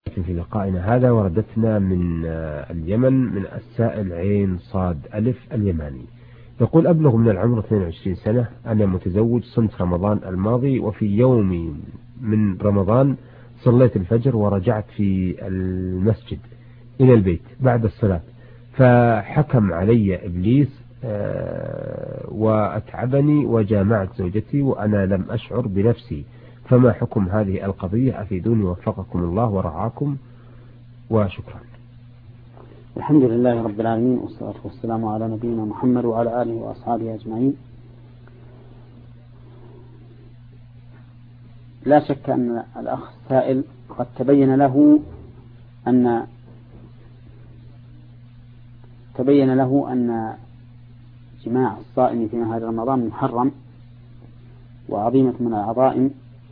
في لقائنا هذا وردتنا من اليمن من السائل عين صاد ألف اليماني. يقول: أبلغ من العمر 22 سنة، أنا متزوج، صمت رمضان الماضي، وفي يوم من رمضان صليت الفجر ورجعت في المسجد إلى البيت بعد الصلاة، فحكم علي إبليس وأتعبني وجامعت زوجتي وأنا لم أشعر بنفسي، فما حكم هذه القضية؟ أفيدوني وفقكم الله ورعاكم، وشكرا. الحمد لله رب العالمين، والصلاة والسلام على نبينا محمد وعلى آله وأصحابه أجمعين. لا شك أن الأخ السائل قد تبين له أن جماع الصائم في نهار رمضان محرم وعظيمة من العظائم،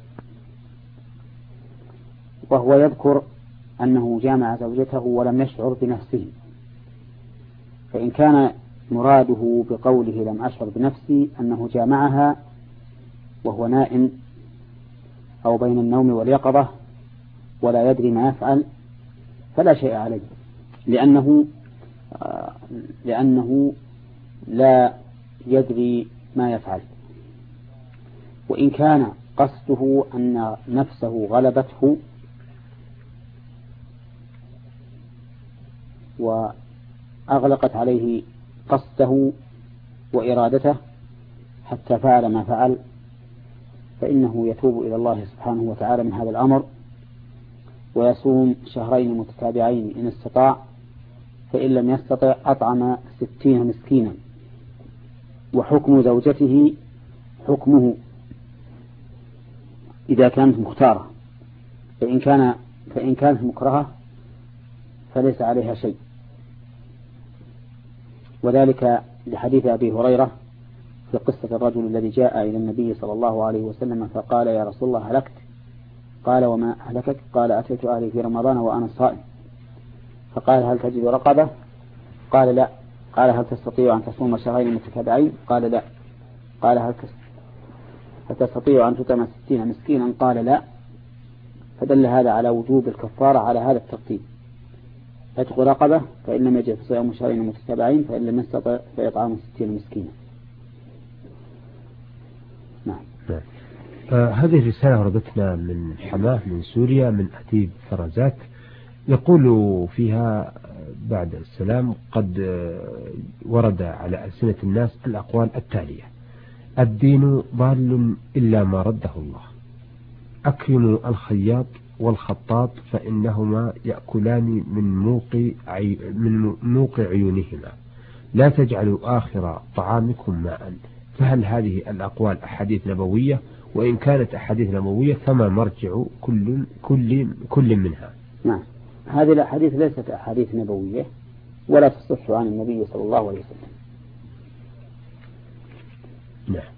وهو يذكر أنه جامع زوجته ولم يشعر بنفسه. فإن كان مراده بقوله لم أشعر بنفسي أنه جامعها وهو نائم أو بين النوم واليقظة ولا يدري ما يفعل، فلا شيء عليه، لأنه لا يدري ما يفعل. وإن كان قصده أن نفسه غلبته وأغلقت عليه قصده وإرادته حتى فعل ما فعل، فإنه يتوب إلى الله سبحانه وتعالى من هذا الأمر، ويصوم شهرين متتابعين إن استطاع، فإن لم يستطع أطعم 60 مسكينا. وحكم زوجته حكمه إذا كانت مختارة، فإن كانت مكرهة فليس عليها شيء، وذلك لحديث أبي هريرة في قصة الرجل الذي جاء إلى النبي صلى الله عليه وسلم فقال: يا رسول الله هلكت. قال: وما أهلكك؟ قال: أتيت أهلي في رمضان وأنا صائم. فقال: هل تجد رقبة؟ قال: لا. قال: هل تستطيع أن تصوم شهرين متتابعين؟ قال: لا. قال: هل تستطيع أن تطعم 60 مسكينا؟ قال: لا. فدل هذا على وجوب الكفارة على هذا الترتيب: عتق رقبة، فإن لم يجد فصيام شهرين متتابعين، فإن لم يستطع فإطعام 60 مسكينا. نعم. هذه الرسالة وردتنا من حماه من سوريا من أديب فرزات، يقول فيها بعد السلام: قد ورد على ألسنة الناس الأقوال التالية: الدين ضال إلا ما رده الله، أكرموا الخياط والخطاط فإنهما يأكلان من موقع عيونهما، لا تجعلوا آخر طعامكم ماء. فهل هذه الأقوال أحاديث نبوية؟ وإن كانت أحاديث نبوية فما مرجع كل منها؟ نعم، هذه الأحاديث ليست أحاديث نبوية ولا تصح عن النبي صلى الله عليه وسلم. نعم.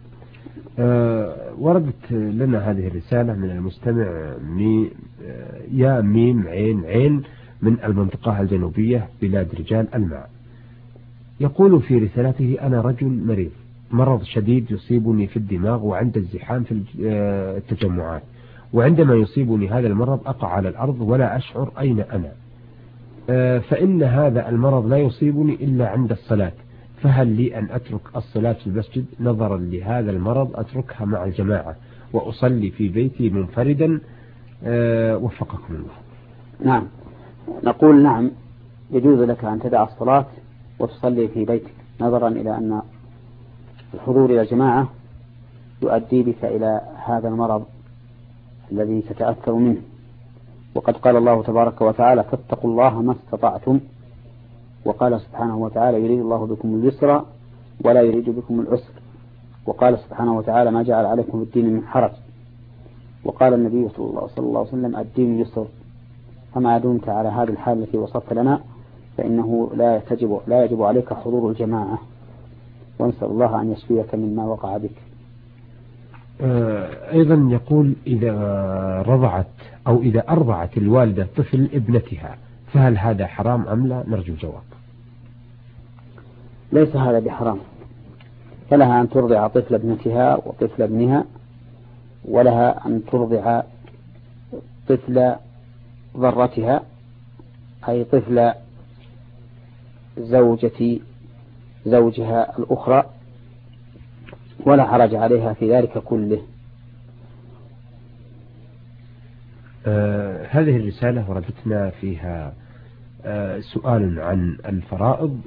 وردت لنا هذه الرسالة من المستمع يا ميم عين عين من المنطقة الجنوبية بلاد رجال الماء. يقول في رسالته: أنا رجل مريض، مرض شديد يصيبني في الدماغ وعند الزحام في التجمعات، وعندما يصيبني هذا المرض أقع على الأرض ولا أشعر أين أنا، فإن هذا المرض لا يصيبني إلا عند الصلاة، فهل لي أن أترك الصلاة في المسجد نظرا لهذا المرض؟ أتركها مع الجماعة وأصلي في بيتي منفردا؟ وفقكم الله. نعم، نقول نعم، يجوز لك أن تدع الصلاة وتصلي في بيتك، نظرا إلى أن الحضور إلى الجماعة يؤدي بك إلى هذا المرض الذي تتأثر منه. وقد قال الله تبارك وتعالى: فاتقوا الله ما استطعتم. وقال سبحانه وتعالى: يريد الله بكم اليسر ولا يريد بكم العسر. وقال سبحانه وتعالى: ما جعل عليكم في الدين من حرج. وقال النبي صلى الله عليه وسلم: الدين يسر. فما دمت على هذه الحال التي وصفت لنا فإنه لا يجب عليك حضور الجماعة، ونسأل الله أن يشفيك مما وقع بك. أيضا يقول: إذا رضعت أو إذا أرضعت الوالدة طفل ابنتها فهل هذا حرام أم لا؟ نرجو الجواب. ليس هذا بحرام، فلها أن ترضع طفل ابنتها وطفل ابنها، ولها أن ترضع طفل ضرتها أي طفل زوجها الأخرى، ولا حرج عليها في ذلك كله. هذه الرسالة وردتنا فيها سؤال عن الفرائض،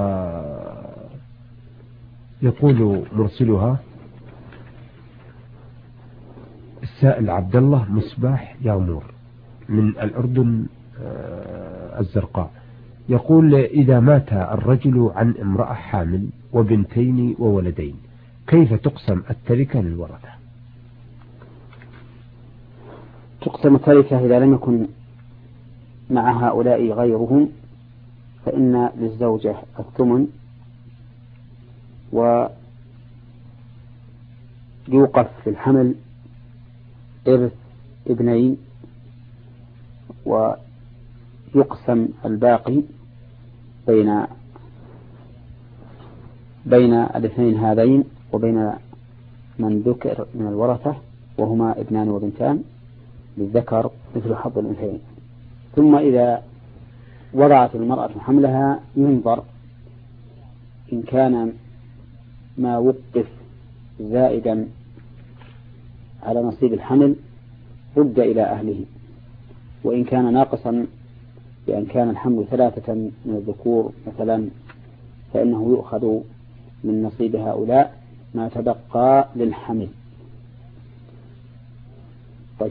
ويقول مرسلها السائل عبد الله مصباح يامور من الأردن الزرقاء، يقول: إذا مات الرجل عن امرأة حامل وبنتين وولدين كيف تقسم التركة للورثة؟ تقسم التركة إذا لم يكن مع هؤلاء غيرهم، فإن للزوجة الثمن، ويوقف في الحمل إرث ابنين، ويقسم الباقي بين الاثنين هذين وبين من ذكر من الورثة، وهما ابنان وبنتان، للذكر مثل حظ الأنثيين. ثم إذا وضعت المرأة حملها ينظر إن كان ما وقف زائدا على نصيب الحمل رد إلى أهله، وإن كان ناقصا بأن كان الحمل 3 من الذكور مثلا فإنه يؤخذ من نصيب هؤلاء ما تبقى للحمل. طيب.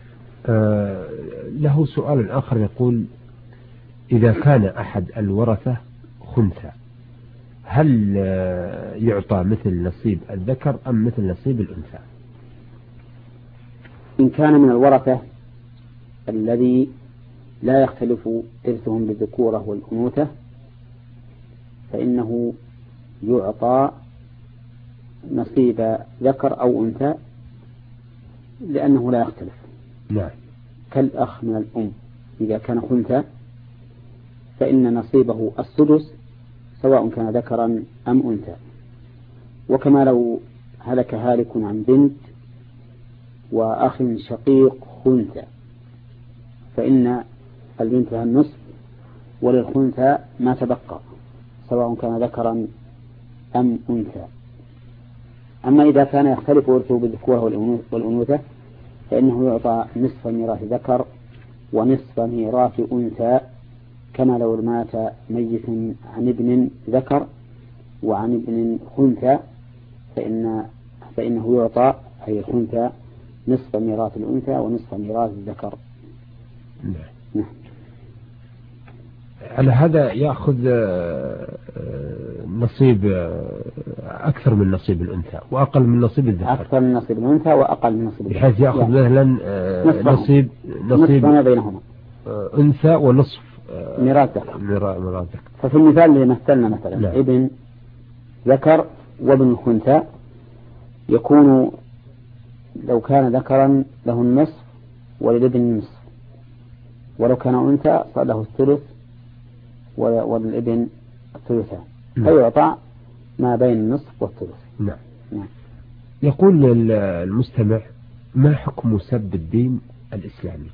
له سؤال آخر يقول: إذا كان أحد الورثة خنثى هل يعطى مثل نصيب الذكر أم مثل نصيب الأنثى؟ إن كان من الورثة الذي لا يختلف إرثهم بالذكورة والأنوثة فإنه يعطى نصيب ذكر أو أنثى لأنه لا يختلف. نعم. كالأخ من الأم إذا كان خنثى فإن نصيبه السدس سواء كان ذكرا أم أنثى. وكما لو هلك هالك عن بنت وأخ شقيق خنثى فإن البنت لها النصف وللخنثى ما تبقى سواء كان ذكرا أم أنثى. أما إذا كان يختلف ورثه بالذكورة والأنوثة فإنه يعطى نصف ميراث ذكر ونصف ميراث أنثى، كما لو مات ميت عن ابن ذكر وعن ابن خنثى فإنه يعطى أي الخنثى نصف ميراث الأنثى ونصف ميراث الذكر. نعم. على هذا يأخذ نصيب أكثر من نصيب الأنثى وأقل من نصيب الذكر. أكثر من نصيب الأنثى وأقل من نصيب الذكر، بحيث يأخذ يعني مثلا نصيب ما بينهما أنثى ونصف ميراث ذكر. ميراث ذكر. ففي المثال اللي مثلنا مثلا نعم. ابن ذكر وابن خنثى يكون لو كان ذكرا له النصف وللابن النصف، ولو كان أنثى صار له الثلث وللابن الثلثان، فيعطى ما بين النصف والثلث. نعم. يقول المستمع: ما حكم سب الدين الإسلامي؟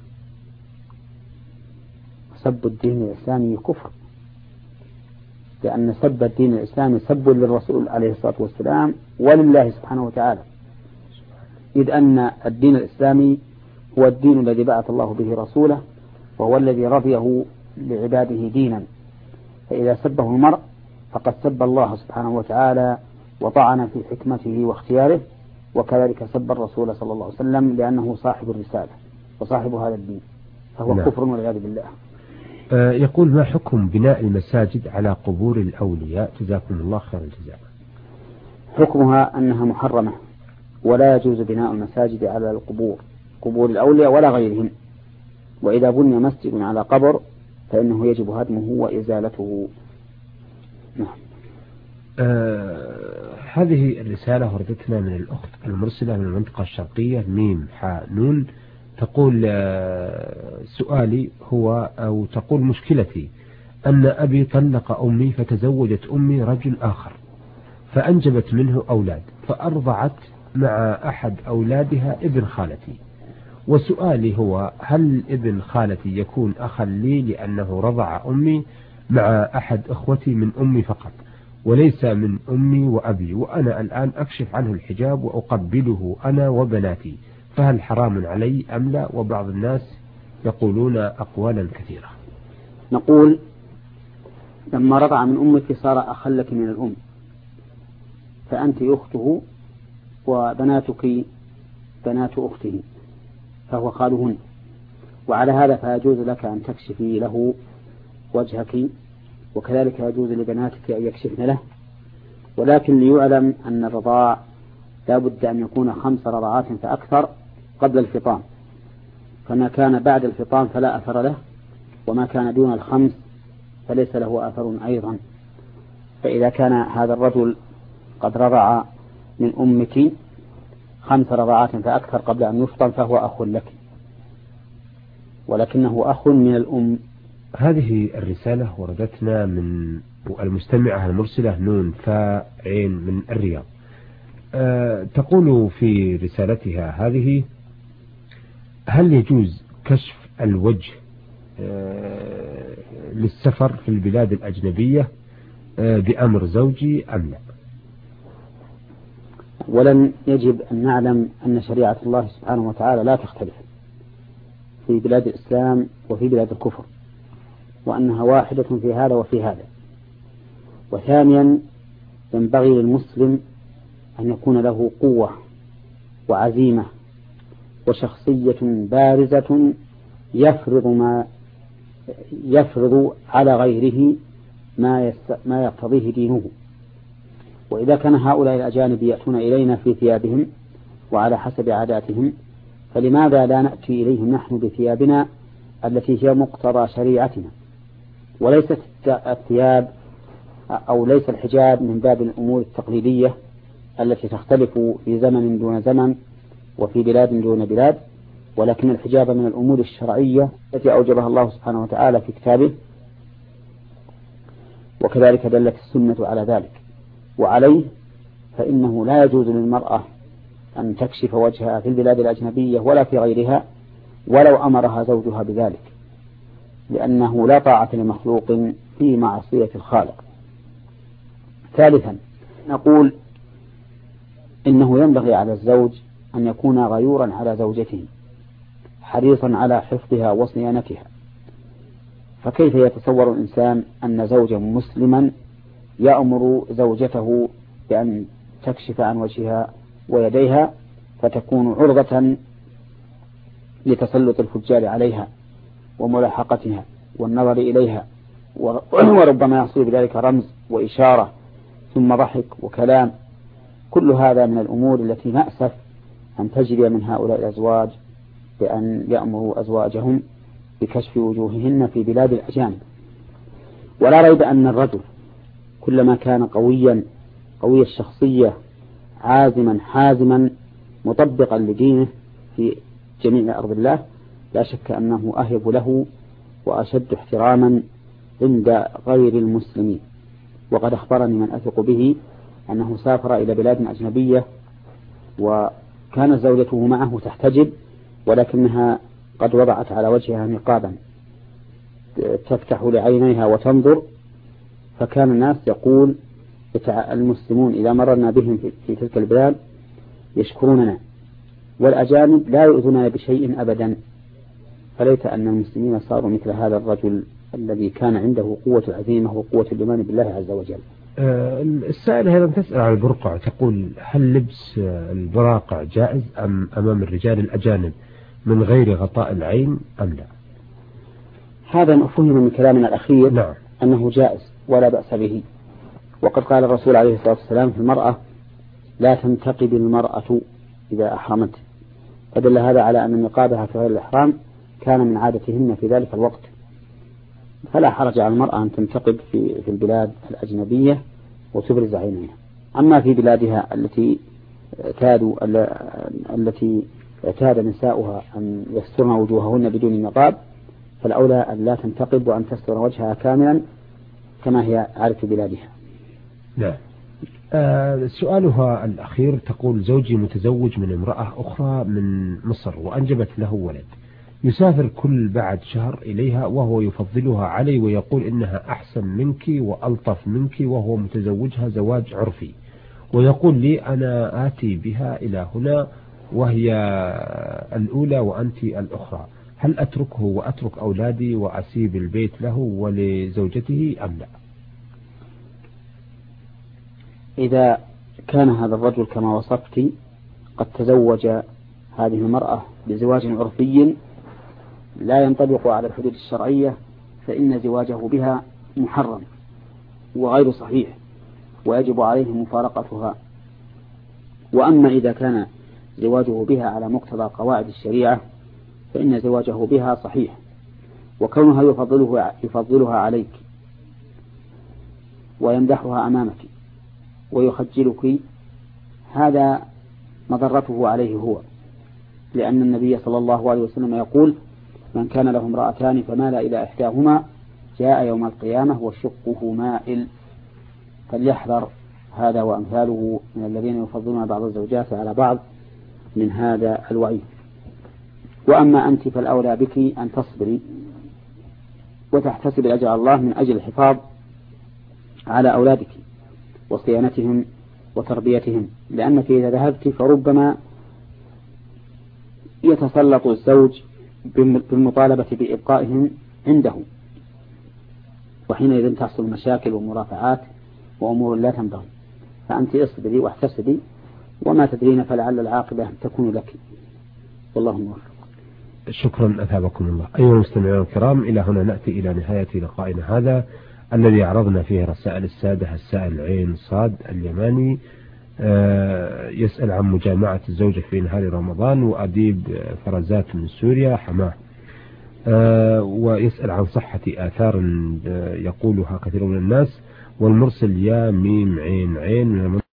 سب الدين الإسلامي كفر، لأن سب الدين الإسلامي سب للرسول عليه الصلاة والسلام ولله سبحانه وتعالى، إذ أن الدين الإسلامي هو الدين الذي بعث الله به رسوله وهو الذي رضيه لعباده دينا، فإذا سبه المرء فقد سب الله سبحانه وتعالى وطعن في حكمته واختياره، وكذلك سب الرسول صلى الله عليه وسلم لأنه صاحب الرسالة وصاحب هذا الدين، فهو نعم. كفر والعياذ بالله. يقول: ما حكم بناء المساجد على قبور الأولياء؟ جزاكم الله خير الجزاء. حكمها أنها محرمة، ولا يجوز بناء المساجد على قبور الأولياء ولا غيرهم، وإذا بني مسجد على قبر فإنه يجب هدمه وإزالته. نعم. هذه الرسالة وردتنا من الأخت المرسلة من المنطقة الشرقية ميم حاء نون، تقول: سؤالي هو أو تقول مشكلتي أن أبي طلق أمي فتزوجت أمي رجل آخر فأنجبت منه أولاد، فأرضعت مع أحد أولادها ابن خالتي، وسؤالي هو: هل ابن خالتي يكون أخا لي لأنه رضع أمي مع أحد أخوتي من أمي فقط، وليس من أمي وأبي، وأنا الآن أكشف عنه الحجاب وأقبله أنا وبناتي، فهل حرام علي أم لا؟ وبعض الناس يقولون أقوالا كثيرة. نقول: لما رضع من أمك صار أخا لك من الأم، فأنت أخته وبناتك بنات أخته، فهو خالهن، وعلى هذا فيجوز لك أن تكشفي له وجهك، وكذلك يجوز لبناتك أن يكشفن له، ولكن ليعلم أن الرضاع لا بد أن يكون 5 رضعات فأكثر قبل الفطام، فما كان بعد الفطام فلا أثر له، وما كان دون 5 فليس له أثر أيضا. فإذا كان هذا الرجل قد رضع من أمك 5 رضعات فأكثر قبل أن يفطم فهو أخ لك، ولكنه أخ من الأم. هذه الرسالة وردتنا من المستمعة المرسلة نون فاعين من الرياض. تقول في رسالتها هذه: هل يجوز كشف الوجه للسفر في البلاد الأجنبية بأمر زوجي أم لا؟ ولن يجب أن نعلم أن شريعة الله سبحانه وتعالى لا تختلف في بلاد الإسلام وفي بلاد الكفر، وأنها واحدة في هذا وفي هذا. وثانيا، ينبغي للمسلم أن يكون له قوة وعزيمة وشخصية بارزة يفرض على غيره ما يقتضيه دينه. وإذا كان هؤلاء الأجانب يأتون إلينا في ثيابهم وعلى حسب عاداتهم، فلماذا لا نأتي إليهم نحن بثيابنا التي هي مقتضى شريعتنا؟ وليست الثياب أو ليس الحجاب من باب الأمور التقليدية التي تختلف في زمن دون زمن وفي بلاد دون بلاد، ولكن الحجاب من الأمور الشرعية التي أوجبها الله سبحانه وتعالى في كتابه، وكذلك دلت السنة على ذلك. وعليه فإنه لا يجوز للمرأة أن تكشف وجهها في البلاد الأجنبية ولا في غيرها ولو أمرها زوجها بذلك، لأنه لا طاعة لمخلوق في معصية الخالق. ثالثا، نقول إنه ينبغي على الزوج أن يكون غيورا على زوجته حريصا على حفظها وصيانتها. فكيف يتصور الإنسان أن زوجا مسلما يأمر زوجته بأن تكشف عن وجهها ويديها فتكون عرضة لتسلط الفجار عليها وملاحقتها والنظر إليها، وربما يحصل بذلك رمز وإشارة ثم ضحك وكلام. كل هذا من الأمور التي نأسف أن تجري من هؤلاء الأزواج بأن يأمروا أزواجهم بكشف وجوههن في بلاد الأجانب. ولا ريب أن الرجل كلما كان قوي الشخصية عازما حازما مطبقا لدينه في جميع أرض الله، لا شك أنه أهب له وأشد احتراما عند غير المسلمين. وقد أخبرني من أثق به أنه سافر إلى بلاد أجنبية وكانت زوجته معه تحتجب، ولكنها قد وضعت على وجهها نقابا تفتح لعينيها وتنظر، فكان الناس يقول المسلمون إذا مررنا بهم في تلك البلاد يشكروننا، والأجانب لا يؤذوننا بشيء أبدا. فليت أن المسلمين صاروا مثل هذا الرجل الذي كان عنده قوة العزيمة وقوة الإيمان بالله عز وجل. السائلة أيضا تسأل عن البرقع، تقول: هل لبس البراقع جائز أمام الرجال الأجانب من غير غطاء العين أم لا؟ هذا مفهوم من كلامنا الأخير. نعم. أنه جائز ولا بأس به. وقد قال الرسول عليه الصلاة والسلام في المرأة: لا تنتقب المرأة إذا أحرمت، فدل هذا على أن نقابها في غير الإحرام كان من عادتهن في ذلك الوقت، فلا حرج على المرأة أن تنتقب في البلاد الأجنبية وتبرز عينيها. أما في بلادها التي اعتاد نساؤها أن يسترن وجوههن بدون نقاب، فالأولى أن لا تنتقب وأن تستر وجهها كاملا كما هي عادة بلادها. لا. سؤالها الأخير تقول: زوجي متزوج من امرأة أخرى من مصر وأنجبت له ولد، يسافر كل بعد شهر إليها وهو يفضلها علي ويقول إنها أحسن منك وألطف منك، وهو متزوجها زواج عرفي، ويقول لي أنا آتي بها إلى هنا وهي الأولى وأنت الأخرى، هل أتركه وأترك أولادي وأسيب البيت له ولزوجته أم لا؟ إذا كان هذا الرجل كما وصفت قد تزوج هذه المرأة بزواج عرفي لا ينطبق على الحدود الشرعية، فإن زواجه بها محرم وغير صحيح ويجب عليه مفارقتها. وأما إذا كان زواجه بها على مقتضى قواعد الشريعة فإن زواجه بها صحيح، وكونها يفضلها عليك ويمدحها أمامك ويخجلك هذا مضرته عليه هو، لأن النبي صلى الله عليه وسلم يقول: من كان له امرأتان فمال إلى إحداهما جاء يوم القيامة وشقه مائل. فليحذر هذا وأمثاله من الذين يفضلون بعض الزوجات على بعض من هذا الوعيد. وأما أنت فالأولى بك أن تصبري وتحتسب أجر الله من أجل الحفاظ على أولادك وصيانتهم وتربيتهم، لأنك إذا ذهبت فربما يتسلط الزوج بالمطالبة بإبقائهم عنده، وحينئذ تحصل مشاكل ومرافعات وأمور لا تنبغي. فأنت اصبري واحتسبي وما تدرين فلعل العاقبة تكون لك، والله موفق. شكرا أثابكم الله. أيها المستمعون الكرام، إلى هنا نأتي إلى نهاية لقائنا هذا الذي عرضنا فيه رسائل السادة. السائل عين صاد اليماني يسأل عن مجامعة الزوجة في نهار رمضان، وأديب فرزات من سوريا حماه، ويسأل عن صحة آثار يقولها كثير من الناس، والمرسل يا ميم عين عين من